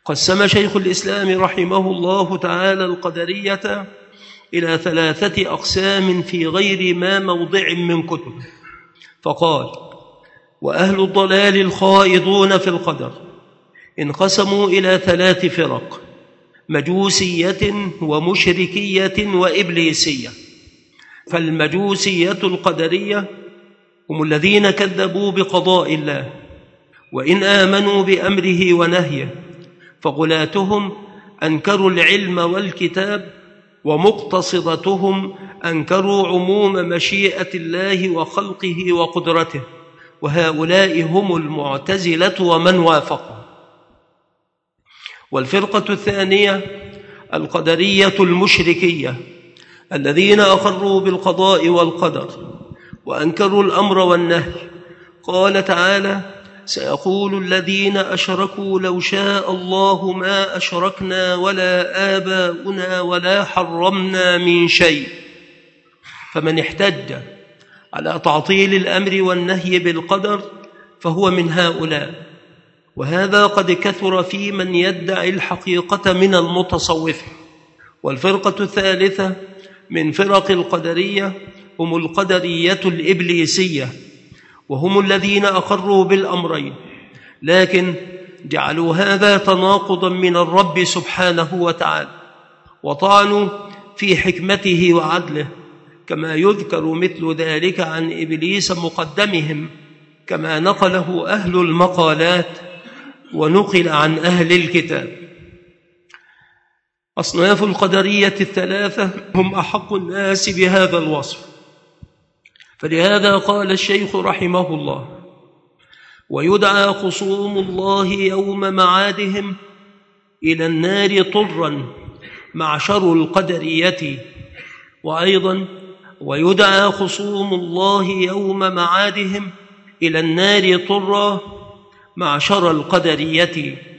قسم شيخ الإسلام رحمه الله تعالى القدرية إلى 3 أقسام في غير ما موضع من كتب، فقال: وأهل الضلال الخائضون في القدر انقسموا إلى 3 فرق: مجوسية ومشركية وإبليسية. فالمجوسية القدرية هم الذين كذبوا بقضاء الله، وإن آمنوا بأمره ونهيه، فغلاتهم أنكروا العلم والكتاب، ومقتصدتهم أنكروا عموم مشيئة الله وخلقه وقدرته، وهؤلاء هم المعتزلة ومن وافقهم. والفرقة الثانية القدرية المشركية، الذين أقروا بالقضاء والقدر وأنكروا الأمر والنهي. قال تعالى: سيقول الذين أشركوا لو شاء الله ما أشركنا ولا آباؤنا ولا حرمنا من شيء. فمن احتج على تعطيل الأمر والنهي بالقدر فهو من هؤلاء، وهذا قد كثر في من يدعي الحقيقة من المتصوفة. والفرقة الثالثة من فرق القدرية هم القدرية الإبليسية، وهم الذين أقروا بالأمرين، لكن جعلوا هذا تناقضا من الرب سبحانه وتعالى، وطعنوا في حكمته وعدله، كما يذكر مثل ذلك عن إبليس مقدمهم، كما نقله أهل المقالات ونقل عن أهل الكتاب. أصناف القدرية الثلاثة هم أحق الناس بهذا الوصف، فلهذا قال الشيخ رحمه الله: ويدعى خصوم الله يوم معادهم إلى النار طرا معشر القدرية. وأيضا: ويدعى خصوم الله يوم معادهم إلى النار طرا معشر القدرية.